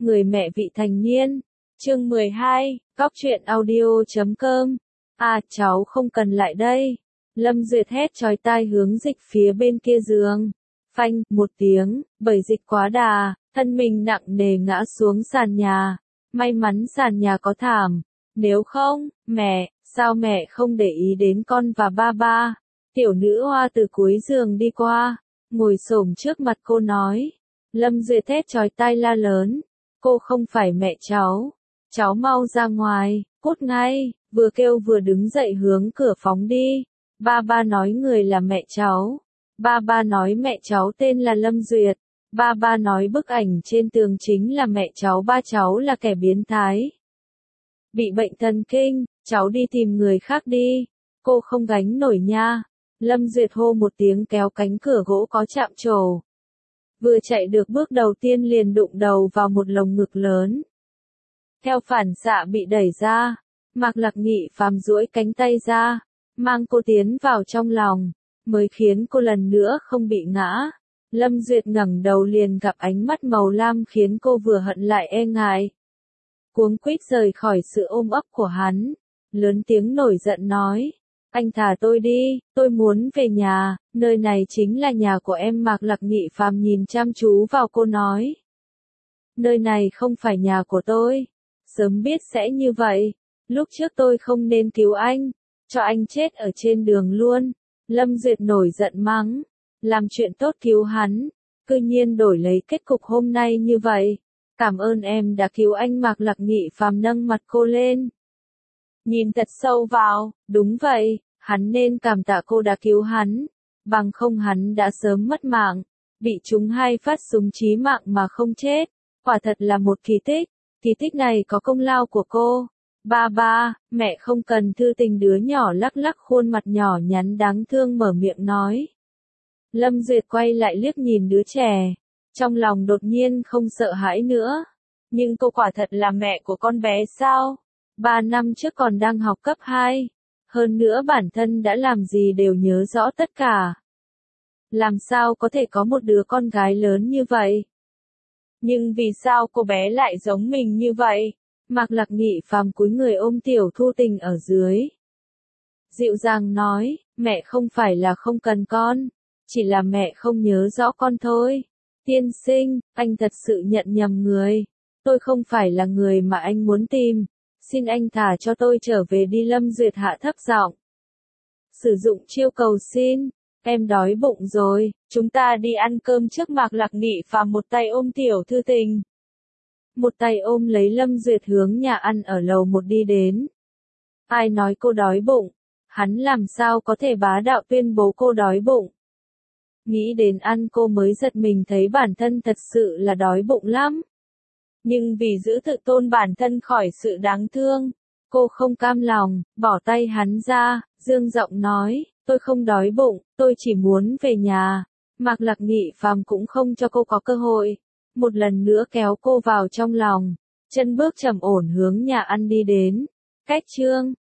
Người mẹ vị thành niên. Chương 12, Cóc truyện audio.com. À, cháu không cần lại đây. Lâm Duyệt hét chói tai hướng Dịch phía bên kia giường. Phanh, một tiếng, bởi Dịch quá đà, thân mình nặng nề ngã xuống sàn nhà. May mắn sàn nhà có thảm. Nếu không, mẹ, sao mẹ không để ý đến con và ba ba? Tiểu nữ hoa từ cuối giường đi qua, ngồi xổm trước mặt cô nói. Lâm Duyệt hét chói tai la lớn. Cô không phải mẹ cháu. Cháu mau ra ngoài, cút ngay, vừa kêu vừa đứng dậy hướng cửa phóng đi. Ba ba nói người là mẹ cháu. Ba ba nói mẹ cháu tên là Lâm Duyệt. Ba ba nói bức ảnh trên tường chính là mẹ cháu, ba cháu là kẻ biến thái. Bị bệnh thần kinh, cháu đi tìm người khác đi. Cô không gánh nổi nha. Lâm Duyệt hô một tiếng kéo cánh cửa gỗ có chạm trổ. Vừa chạy được bước đầu tiên liền đụng đầu vào một lồng ngực lớn. Theo phản xạ bị đẩy ra, Mạc Lạc Nghị phàm duỗi cánh tay ra, mang cô tiến vào trong lòng, mới khiến cô lần nữa không bị ngã. Lâm Duyệt ngẩng đầu liền gặp ánh mắt màu lam khiến cô vừa hận lại e ngại. Cuống quýt rời khỏi sự ôm ấp của hắn, lớn tiếng nổi giận nói. Anh thả tôi đi, tôi muốn về nhà, nơi này chính là nhà của em. Mạc Lạc Nghị phàm nhìn chăm chú vào cô nói. Nơi này không phải nhà của tôi. Sớm biết sẽ như vậy. Lúc trước tôi không nên cứu anh, cho anh chết ở trên đường luôn. Lâm Duyệt nổi giận mắng. Làm chuyện tốt cứu hắn, cư nhiên đổi lấy kết cục hôm nay như vậy. Cảm ơn em đã cứu anh. Mạc Lạc Nghị phàm nâng mặt cô lên. Nhìn thật sâu vào, đúng vậy, hắn nên cảm tạ cô đã cứu hắn. Bằng không hắn đã sớm mất mạng, bị trúng 2 phát súng chí mạng mà không chết. Quả thật là một kỳ tích. Kỳ tích này có công lao của cô. Ba ba, mẹ không cần thư tình. Đứa nhỏ lắc lắc khuôn mặt nhỏ nhắn đáng thương mở miệng nói. Lâm Duyệt quay lại liếc nhìn đứa trẻ. Trong lòng đột nhiên không sợ hãi nữa. Nhưng cô quả thật là mẹ của con bé sao? 3 năm trước còn đang học cấp 2. Hơn nữa bản thân đã làm gì đều nhớ rõ tất cả. Làm sao có thể có một đứa con gái lớn như vậy? Nhưng vì sao cô bé lại giống mình như vậy? Mạc Lạc Nghị phàm cúi người ôm Tiểu Thu Tình ở dưới. Dịu dàng nói, mẹ không phải là không cần con, chỉ là mẹ không nhớ rõ con thôi. Tiên sinh, anh thật sự nhận nhầm người. Tôi không phải là người mà anh muốn tìm. Xin anh thả cho tôi trở về đi. Lâm Duyệt hạ thấp giọng. Sử dụng chiêu cầu xin. Em đói bụng rồi, chúng ta đi ăn cơm trước. Mạc Lạc Nghị phàm một tay ôm Tiểu Thư Tình, một tay ôm lấy Lâm Duyệt hướng nhà ăn ở lầu 1 đi đến. Ai nói cô đói bụng? Hắn làm sao có thể bá đạo tuyên bố cô đói bụng? Nghĩ đến ăn cô mới giật mình thấy bản thân thật sự là đói bụng lắm. Nhưng vì giữ tự tôn bản thân khỏi sự đáng thương, cô không cam lòng, bỏ tay hắn ra, dương giọng nói. Tôi không đói bụng, tôi chỉ muốn về nhà. Mạc Lạc Nghị phàm cũng không cho cô có cơ hội. Một lần nữa kéo cô vào trong lòng. Chân bước trầm ổn hướng nhà ăn đi đến. Cách chương